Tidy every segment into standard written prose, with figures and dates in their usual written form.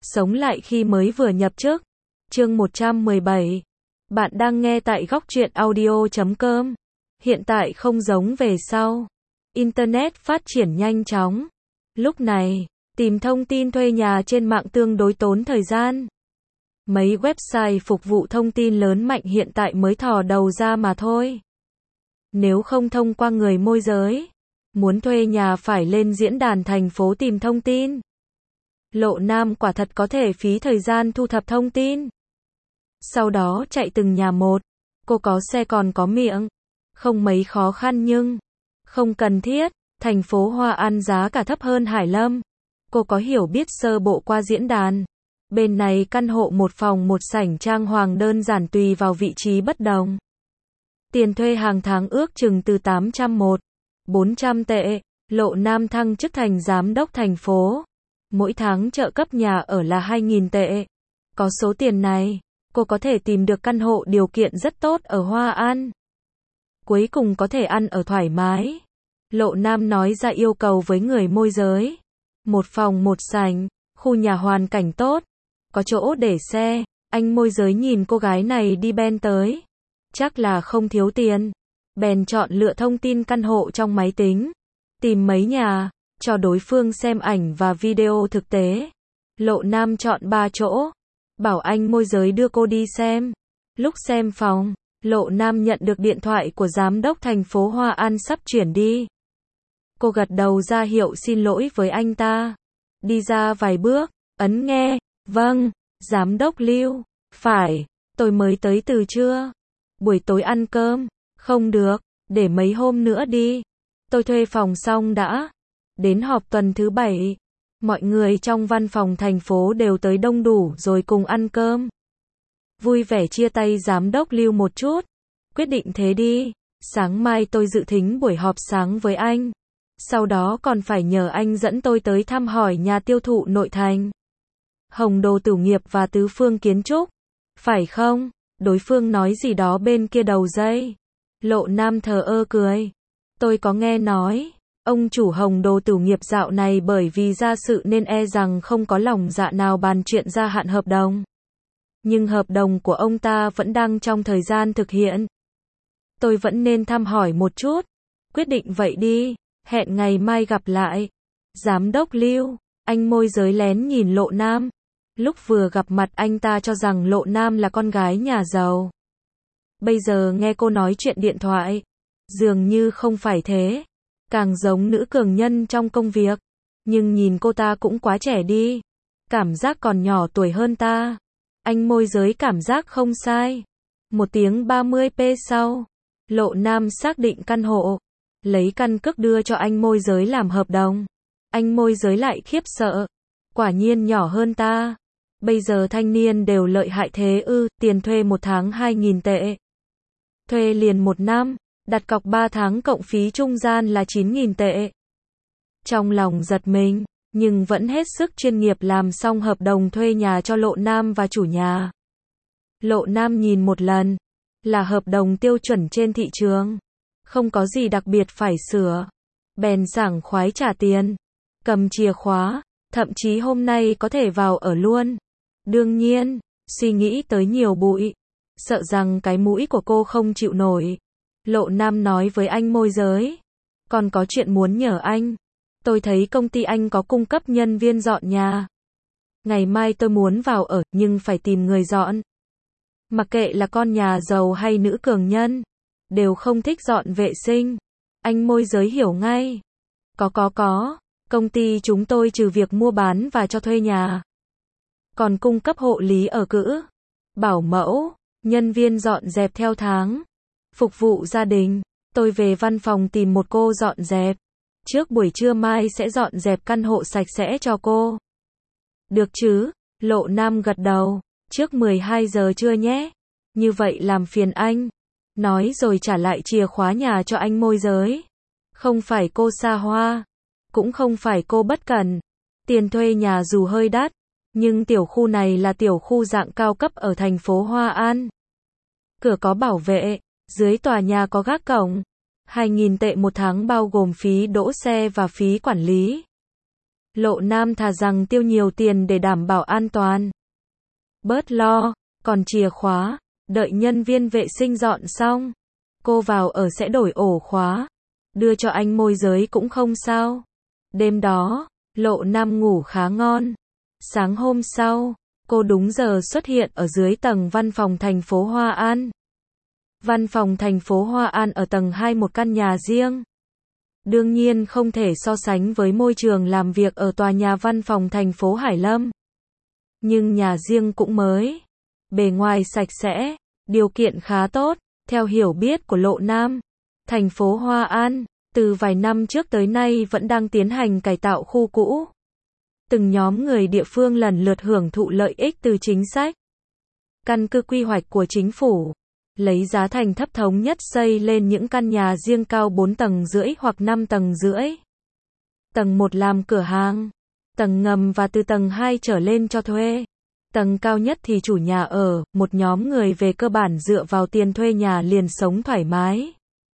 Sống lại khi mới vừa nhập chức. Chương 117. Bạn đang nghe tại góc truyện audio.com. Hiện tại không giống về sau. Internet phát triển nhanh chóng. Lúc này, tìm thông tin thuê nhà trên mạng tương đối tốn thời gian. Mấy website phục vụ thông tin lớn mạnh hiện tại mới thò đầu ra mà thôi. Nếu không thông qua người môi giới, muốn thuê nhà phải lên diễn đàn thành phố tìm thông tin. Lộ Nam quả thật có thể phí thời gian thu thập thông tin. Sau đó chạy từng nhà một. Cô có xe còn có miệng. Không mấy khó khăn nhưng không cần thiết. Thành phố Hoa An giá cả thấp hơn Hải Lâm. Cô có hiểu biết sơ bộ qua diễn đàn. Bên này căn hộ một phòng một sảnh trang hoàng đơn giản tùy vào vị trí bất đồng. Tiền thuê hàng tháng ước chừng từ 400 tệ. Lộ Nam thăng chức thành giám đốc thành phố. Mỗi tháng trợ cấp nhà ở là 2.000 tệ. Có số tiền này, cô có thể tìm được căn hộ điều kiện rất tốt ở Hoa An. Cuối cùng có thể ăn ở thoải mái. Lộ Nam nói ra yêu cầu với người môi giới. Một phòng một sảnh, khu nhà hoàn cảnh tốt, có chỗ để xe. Anh môi giới nhìn cô gái này đi Ben tới. Chắc là không thiếu tiền. Bèn chọn lựa thông tin căn hộ trong máy tính. Tìm mấy nhà, cho đối phương xem ảnh và video thực tế. Lộ Nam chọn 3 chỗ. Bảo anh môi giới đưa cô đi xem. Lúc xem phòng, Lộ Nam nhận được điện thoại của giám đốc thành phố Hoa An sắp chuyển đi. Cô gật đầu ra hiệu xin lỗi với anh ta. Đi ra vài bước, ấn nghe. Vâng, giám đốc Lưu. Phải, tôi mới tới từ trưa. Buổi tối ăn cơm. Không được, để mấy hôm nữa đi. Tôi thuê phòng xong đã. Đến họp tuần thứ 7. Mọi người trong văn phòng thành phố đều tới đông đủ rồi cùng ăn cơm. Vui vẻ chia tay giám đốc Lưu một chút. Quyết định thế đi. Sáng mai tôi dự thính buổi họp sáng với anh. Sau đó còn phải nhờ anh dẫn tôi tới thăm hỏi nhà tiêu thụ nội thành. Hồng Đồ Tử Nghiệp và Tứ Phương Kiến Trúc. Phải không? Đối phương nói gì đó bên kia đầu dây. Lộ Nam thờ ơ cười. Tôi có nghe nói. Ông chủ Hồng Đồ Tử Nghiệp dạo này bởi vì gia sự nên e rằng không có lòng dạ nào bàn chuyện gia hạn hợp đồng. Nhưng hợp đồng của ông ta vẫn đang trong thời gian thực hiện. Tôi vẫn nên thăm hỏi một chút. Quyết định vậy đi. Hẹn ngày mai gặp lại. Giám đốc Lưu. Anh môi giới lén nhìn Lộ Nam. Lúc vừa gặp mặt anh ta cho rằng Lộ Nam là con gái nhà giàu. Bây giờ nghe cô nói chuyện điện thoại. Dường như không phải thế. Càng giống nữ cường nhân trong công việc. Nhưng nhìn cô ta cũng quá trẻ đi. Cảm giác còn nhỏ tuổi hơn ta. Anh môi giới cảm giác không sai. 1 tiếng 30p sau. Lộ Nam xác định căn hộ. Lấy căn cước đưa cho anh môi giới làm hợp đồng. Anh môi giới lại khiếp sợ. Quả nhiên nhỏ hơn ta. Bây giờ thanh niên đều lợi hại thế ư. Tiền thuê 1 tháng 2.000 tệ. Thuê liền 1 năm. Đặt cọc 3 tháng cộng phí trung gian là 9.000 tệ. Trong lòng giật mình, nhưng vẫn hết sức chuyên nghiệp làm xong hợp đồng thuê nhà cho Lộ Nam và chủ nhà. Lộ Nam nhìn một lần, là hợp đồng tiêu chuẩn trên thị trường. Không có gì đặc biệt phải sửa. Bèn sảng khoái trả tiền. Cầm chìa khóa, thậm chí hôm nay có thể vào ở luôn. Đương nhiên, suy nghĩ tới nhiều bụi. Sợ rằng cái mũi của cô không chịu nổi. Lộ Nam nói với anh môi giới. Còn có chuyện muốn nhờ anh. Tôi thấy công ty anh có cung cấp nhân viên dọn nhà. Ngày mai tôi muốn vào ở, nhưng phải tìm người dọn. Mặc kệ là con nhà giàu hay nữ cường nhân, đều không thích dọn vệ sinh. Anh môi giới hiểu ngay. Có. Công ty chúng tôi trừ việc mua bán và cho thuê nhà. Còn cung cấp hộ lý ở cữ. Bảo mẫu, nhân viên dọn dẹp theo tháng. Phục vụ gia đình. Tôi về văn phòng tìm một cô dọn dẹp. Trước buổi trưa mai sẽ dọn dẹp căn hộ sạch sẽ cho cô. Được chứ? Lộ Nam gật đầu. Trước 12 giờ trưa nhé. Như vậy làm phiền anh. Nói rồi trả lại chìa khóa nhà cho anh môi giới. Không phải cô xa hoa. Cũng không phải cô bất cẩn. Tiền thuê nhà dù hơi đắt. Nhưng tiểu khu này là tiểu khu dạng cao cấp ở thành phố Hoa An. Cửa có bảo vệ. Dưới tòa nhà có gác cổng. 2.000 tệ 1 tháng bao gồm phí đỗ xe và phí quản lý. Lộ Nam thà rằng tiêu nhiều tiền để đảm bảo an toàn. Bớt lo, còn chìa khóa, đợi nhân viên vệ sinh dọn xong. Cô vào ở sẽ đổi ổ khóa. Đưa cho anh môi giới cũng không sao. Đêm đó, Lộ Nam ngủ khá ngon. Sáng hôm sau, cô đúng giờ xuất hiện ở dưới tầng văn phòng thành phố Hoa An. Văn phòng thành phố Hoa An ở tầng 2 một căn nhà riêng. Đương nhiên không thể so sánh với môi trường làm việc ở tòa nhà văn phòng thành phố Hải Lâm. Nhưng nhà riêng cũng mới. Bề ngoài sạch sẽ, điều kiện khá tốt. Theo hiểu biết của Lộ Nam, thành phố Hoa An, từ vài năm trước tới nay vẫn đang tiến hành cải tạo khu cũ. Từng nhóm người địa phương lần lượt hưởng thụ lợi ích từ chính sách. Căn cứ quy hoạch của chính phủ, lấy giá thành thấp thống nhất xây lên những căn nhà riêng cao 4 tầng rưỡi hoặc 5 tầng rưỡi. Tầng 1 làm cửa hàng, tầng ngầm và từ tầng 2 trở lên cho thuê. Tầng cao nhất thì chủ nhà ở, một nhóm người về cơ bản dựa vào tiền thuê nhà liền sống thoải mái.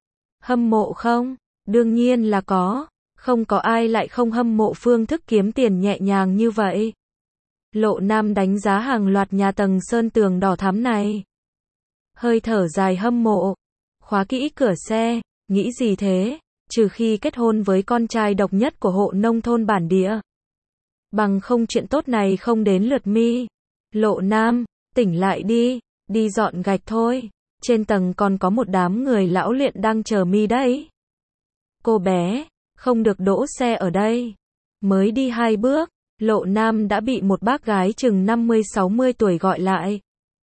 Hâm mộ không? Đương nhiên là có. Không có ai lại không hâm mộ phương thức kiếm tiền nhẹ nhàng như vậy. Lộ Nam đánh giá hàng loạt nhà tầng sơn tường đỏ thắm này. Hơi thở dài hâm mộ. Khóa kỹ cửa xe, nghĩ gì thế? Trừ khi kết hôn với con trai độc nhất của hộ nông thôn bản địa. Bằng không chuyện tốt này không đến lượt mi. Lộ Nam, tỉnh lại đi, đi dọn gạch thôi. Trên tầng còn có một đám người lão luyện đang chờ mi đấy. Cô bé, không được đỗ xe ở đây. Mới đi 2 bước, Lộ Nam đã bị một bác gái chừng 50-60 tuổi gọi lại.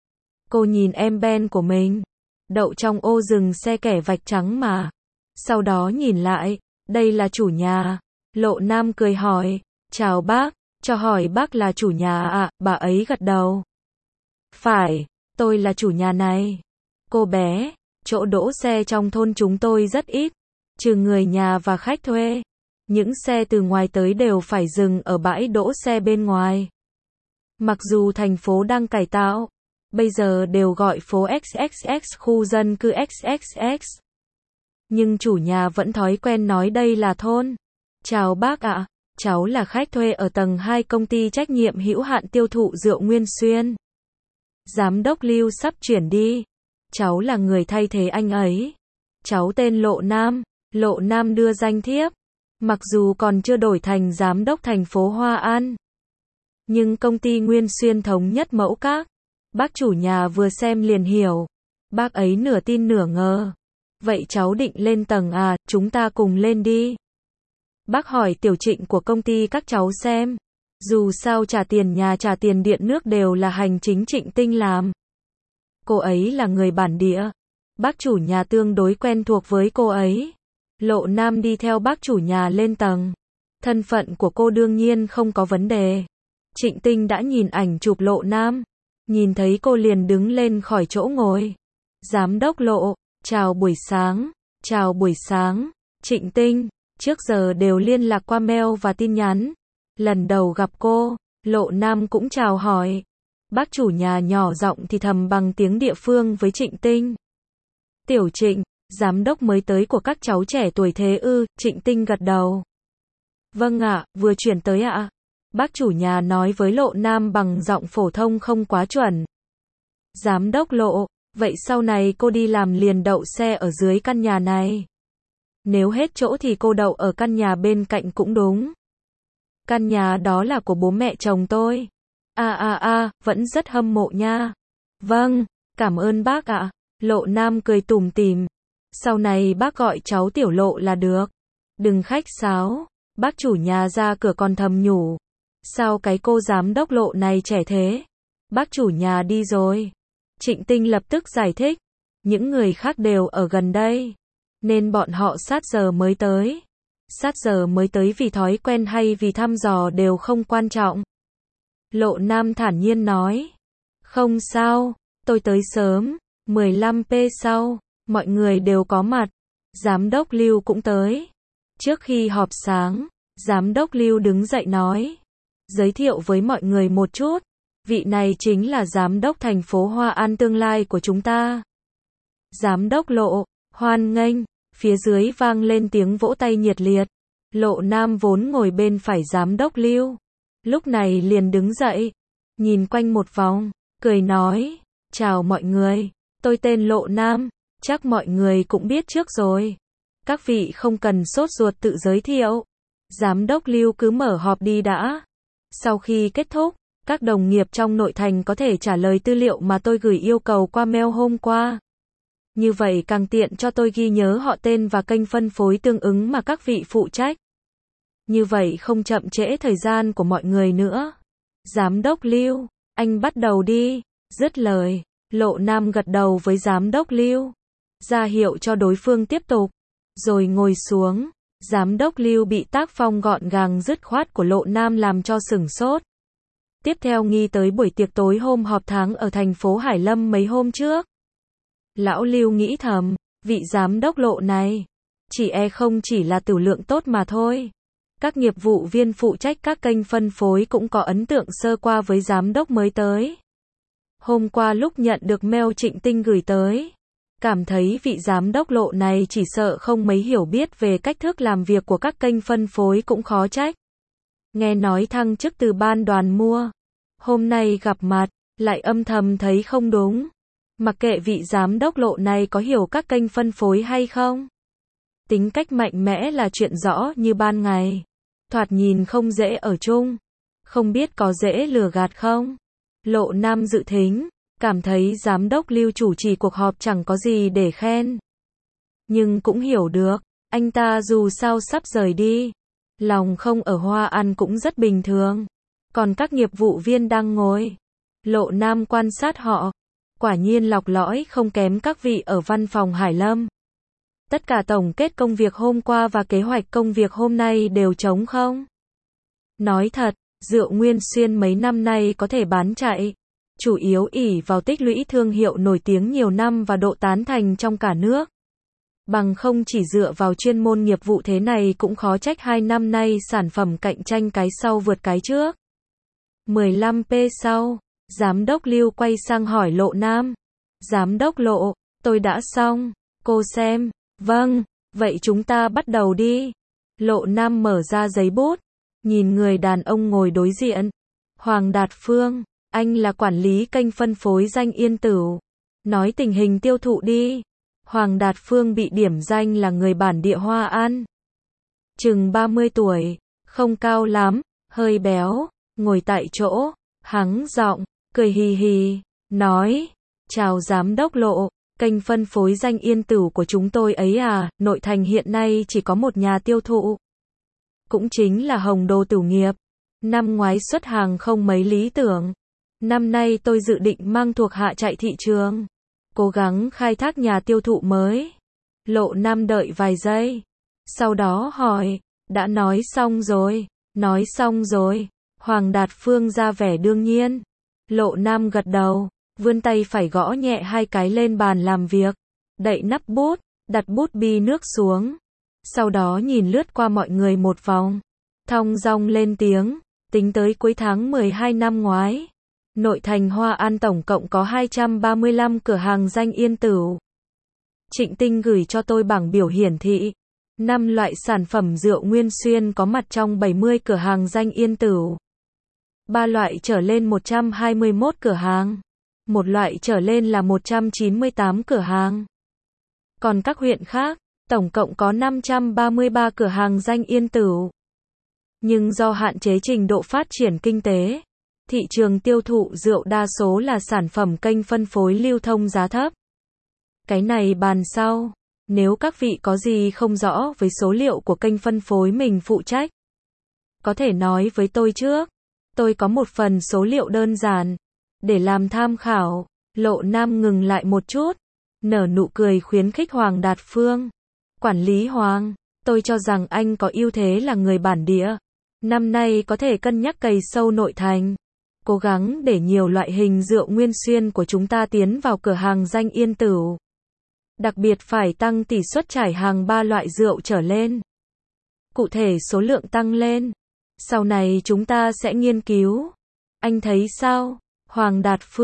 Cô nhìn em Ben của mình, đậu trong ô dừng xe kẻ vạch trắng mà. Sau đó nhìn lại, đây là chủ nhà. Lộ Nam cười hỏi, chào bác, cho hỏi bác là chủ nhà ạ, bà ấy gật đầu. Phải, tôi là chủ nhà này. Cô bé, chỗ đỗ xe trong thôn chúng tôi rất ít, trừ người nhà và khách thuê. Những xe từ ngoài tới đều phải dừng ở bãi đỗ xe bên ngoài. Mặc dù thành phố đang cải tạo, bây giờ đều gọi phố XXX khu dân cư XXX. Nhưng chủ nhà vẫn thói quen nói đây là thôn. Chào bác ạ, cháu là khách thuê ở tầng 2 công ty trách nhiệm hữu hạn tiêu thụ rượu Nguyên Xuyên. Giám đốc Lưu sắp chuyển đi. Cháu là người thay thế anh ấy. Cháu tên Lộ Nam. Lộ Nam đưa danh thiếp. Mặc dù còn chưa đổi thành giám đốc thành phố Hoa An, nhưng công ty Nguyên Xuyên thống nhất mẫu các. Bác chủ nhà vừa xem liền hiểu. Bác ấy nửa tin nửa ngờ. Vậy cháu định lên tầng à, chúng ta cùng lên đi. Bác hỏi tiểu Trịnh của công ty các cháu xem. Dù sao trả tiền nhà trả tiền điện nước đều là hành chính Trịnh Tinh làm. Cô ấy là người bản địa. Bác chủ nhà tương đối quen thuộc với cô ấy. Lộ Nam đi theo bác chủ nhà lên tầng. Thân phận của cô đương nhiên không có vấn đề. Trịnh Tinh đã nhìn ảnh chụp Lộ Nam. Nhìn thấy cô liền đứng lên khỏi chỗ ngồi. Giám đốc Lộ, chào buổi sáng. Chào buổi sáng. Trịnh Tinh, trước giờ đều liên lạc qua mail và tin nhắn. Lần đầu gặp cô, Lộ Nam cũng chào hỏi. Bác chủ nhà nhỏ giọng thì thầm bằng tiếng địa phương với Trịnh Tinh. Tiểu Trịnh, giám đốc mới tới của các cháu trẻ tuổi thế ư? Trịnh Tinh gật đầu. Vâng ạ, vừa chuyển tới ạ. Bác chủ nhà nói với Lộ Nam bằng giọng phổ thông không quá chuẩn. Giám đốc Lộ, vậy sau này cô đi làm liền đậu xe ở dưới căn nhà này. Nếu hết chỗ thì cô đậu ở căn nhà bên cạnh cũng đúng. Căn nhà đó là của bố mẹ chồng tôi. Vẫn rất hâm mộ nha. Vâng, cảm ơn bác ạ. Lộ Nam cười tủm tỉm. Sau này bác gọi cháu Tiểu Lộ là được. Đừng khách sáo. Bác chủ nhà ra cửa còn thầm nhủ. Sao cái cô giám đốc Lộ này trẻ thế? Bác chủ nhà đi rồi. Trịnh Tinh lập tức giải thích. Những người khác đều ở gần đây, nên bọn họ sát giờ mới tới. Sát giờ mới tới vì thói quen hay vì thăm dò đều không quan trọng. Lộ Nam thản nhiên nói. Không sao, tôi tới sớm. 15p sau, mọi người đều có mặt. Giám đốc Lưu cũng tới. Trước khi họp sáng, giám đốc Lưu đứng dậy nói. Giới thiệu với mọi người một chút. Vị này chính là giám đốc thành phố Hoa An tương lai của chúng ta. Giám đốc Lộ, hoan nghênh. Phía dưới vang lên tiếng vỗ tay nhiệt liệt. Lộ Nam vốn ngồi bên phải giám đốc Lưu. Lúc này liền đứng dậy, nhìn quanh một vòng, cười nói, chào mọi người, tôi tên Lộ Nam, chắc mọi người cũng biết trước rồi. Các vị không cần sốt ruột tự giới thiệu. Giám đốc Lưu cứ mở họp đi đã. Sau khi kết thúc, các đồng nghiệp trong nội thành có thể trả lời tư liệu mà tôi gửi yêu cầu qua mail hôm qua. Như vậy càng tiện cho tôi ghi nhớ họ tên và kênh phân phối tương ứng mà các vị phụ trách. Như vậy không chậm trễ thời gian của mọi người nữa. Giám đốc Lưu, anh bắt đầu đi. Dứt lời, Lộ Nam gật đầu với giám đốc Lưu, ra hiệu cho đối phương tiếp tục, rồi ngồi xuống. Giám đốc Lưu bị tác phong gọn gàng dứt khoát của Lộ Nam làm cho sửng sốt. Tiếp theo nghĩ tới buổi tiệc tối hôm họp tháng ở thành phố Hải Lâm mấy hôm trước. Lão Lưu nghĩ thầm, vị giám đốc Lộ này, không chỉ là tửu lượng tốt mà thôi. Các nghiệp vụ viên phụ trách các kênh phân phối cũng có ấn tượng sơ qua với giám đốc mới tới. Hôm qua lúc nhận được mail Trịnh Tinh gửi tới, cảm thấy vị giám đốc Lộ này chỉ sợ không mấy hiểu biết về cách thức làm việc của các kênh phân phối cũng khó trách. Nghe nói thăng chức từ ban đoàn mua, hôm nay gặp mặt, lại âm thầm thấy không đúng. Mặc kệ vị giám đốc Lộ này có hiểu các kênh phân phối hay không. Tính cách mạnh mẽ là chuyện rõ như ban ngày. Thoạt nhìn không dễ ở chung. Không biết có dễ lừa gạt không? Lộ Nam dự thính, cảm thấy giám đốc Lưu chủ trì cuộc họp chẳng có gì để khen. Nhưng cũng hiểu được, anh ta dù sao sắp rời đi. Lòng không ở Hoa An cũng rất bình thường. Còn các nghiệp vụ viên đang ngồi. Lộ Nam quan sát họ. Quả nhiên lọc lõi không kém các vị ở văn phòng Hải Lâm. Tất cả tổng kết công việc hôm qua và kế hoạch công việc hôm nay đều trống không. Nói thật, rượu Nguyên Xuyên mấy năm nay có thể bán chạy. Chủ yếu ỷ vào tích lũy thương hiệu nổi tiếng nhiều năm và độ tán thành trong cả nước. Bằng không chỉ dựa vào chuyên môn nghiệp vụ thế này cũng khó trách 2 năm nay sản phẩm cạnh tranh cái sau vượt cái trước. 15p sau, giám đốc Lưu quay sang hỏi Lộ Nam. Giám đốc Lộ, tôi đã xong, cô xem. Vâng, vậy chúng ta bắt đầu đi. Lộ Nam mở ra giấy bút, nhìn người đàn ông ngồi đối diện. Hoàng Đạt Phương, anh là quản lý kênh phân phối Danh Yên Tửu. Nói tình hình tiêu thụ đi. Hoàng Đạt Phương bị điểm danh là người bản địa Hoa An. Chừng 30 tuổi, không cao lắm, hơi béo, ngồi tại chỗ, hắng giọng, cười hì hì, nói, chào giám đốc Lộ, kênh phân phối Danh Yên Tửu của chúng tôi ấy à, nội thành hiện nay chỉ có một nhà tiêu thụ. Cũng chính là Hồng Đô Tửu Nghiệp. Năm ngoái xuất hàng không mấy lý tưởng. Năm nay tôi dự định mang thuộc hạ chạy thị trường. Cố gắng khai thác nhà tiêu thụ mới. Lộ Nam đợi vài giây. Sau đó hỏi, đã nói xong rồi, nói xong rồi. Hoàng Đạt Phương ra vẻ đương nhiên. Lộ Nam gật đầu, vươn tay phải gõ nhẹ 2 cái lên bàn làm việc. Đậy nắp bút, đặt bút bi nước xuống. Sau đó nhìn lướt qua mọi người một vòng. Thong dong lên tiếng, tính tới cuối tháng 12 năm ngoái. Nội thành Hoa An tổng cộng có 235 cửa hàng Danh Yên Tửu. Trịnh Tinh gửi cho tôi bảng biểu hiển thị. 5 loại sản phẩm rượu Nguyên Xuyên có mặt trong 70 cửa hàng Danh Yên Tửu. 3 loại trở lên 121 cửa hàng. 1 loại trở lên là 198 cửa hàng. Còn các huyện khác, tổng cộng có 533 cửa hàng Danh Yên Tửu. Nhưng do hạn chế trình độ phát triển kinh tế, thị trường tiêu thụ rượu đa số là sản phẩm kênh phân phối lưu thông giá thấp. Cái này bàn sau. Nếu các vị có gì không rõ với số liệu của kênh phân phối mình phụ trách, có thể nói với tôi trước. Tôi có một phần số liệu đơn giản để làm tham khảo. Lộ Nam ngừng lại một chút, nở nụ cười khuyến khích Hoàng Đạt Phương. Quản lý Hoàng, tôi cho rằng anh có ưu thế là người bản địa. Năm nay có thể cân nhắc cày sâu nội thành. Cố gắng để nhiều loại hình rượu Nguyên Xuyên của chúng ta tiến vào cửa hàng Danh Yên Tửu. Đặc biệt phải tăng tỷ suất trải hàng 3 loại rượu trở lên. Cụ thể số lượng tăng lên. Sau này chúng ta sẽ nghiên cứu. Anh thấy sao? Hoàng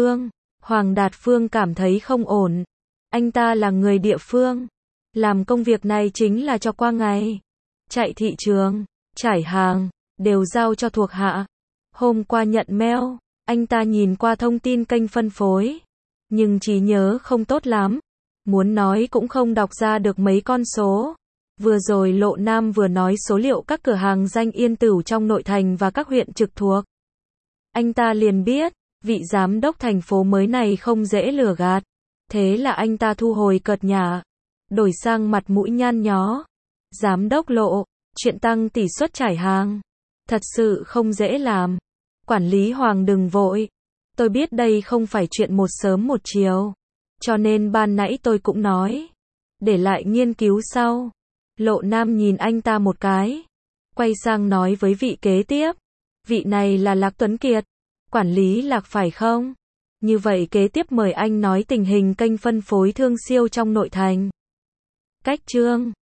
Đạt Phương cảm thấy không ổn. Anh ta là người địa phương. Làm công việc này chính là cho qua ngày. chạy thị trường, trải hàng, đều giao cho thuộc hạ. Hôm qua nhận mail, anh ta nhìn qua thông tin kênh phân phối, nhưng trí nhớ không tốt lắm, muốn nói cũng không đọc ra được mấy con số. Vừa rồi Lộ Nam vừa nói số liệu các cửa hàng danh yên tửu trong nội thành và các huyện trực thuộc. Anh ta liền biết, vị giám đốc thành phố mới này không dễ lừa gạt. Thế là anh ta thu hồi cợt nhả, đổi sang mặt mũi nhăn nhó. Giám đốc Lộ, chuyện tăng tỷ suất trải hàng, thật sự không dễ làm. Quản lý Hoàng đừng vội. Tôi biết đây không phải chuyện một sớm một chiều. Cho nên ban nãy tôi cũng nói, để lại nghiên cứu sau. Lộ Nam nhìn anh ta một cái, quay sang nói với vị kế tiếp. Vị này là Lạc Tuấn Kiệt, quản lý Lạc phải không? Như vậy kế tiếp mời anh nói tình hình kênh phân phối thương siêu trong nội thành. Cách chương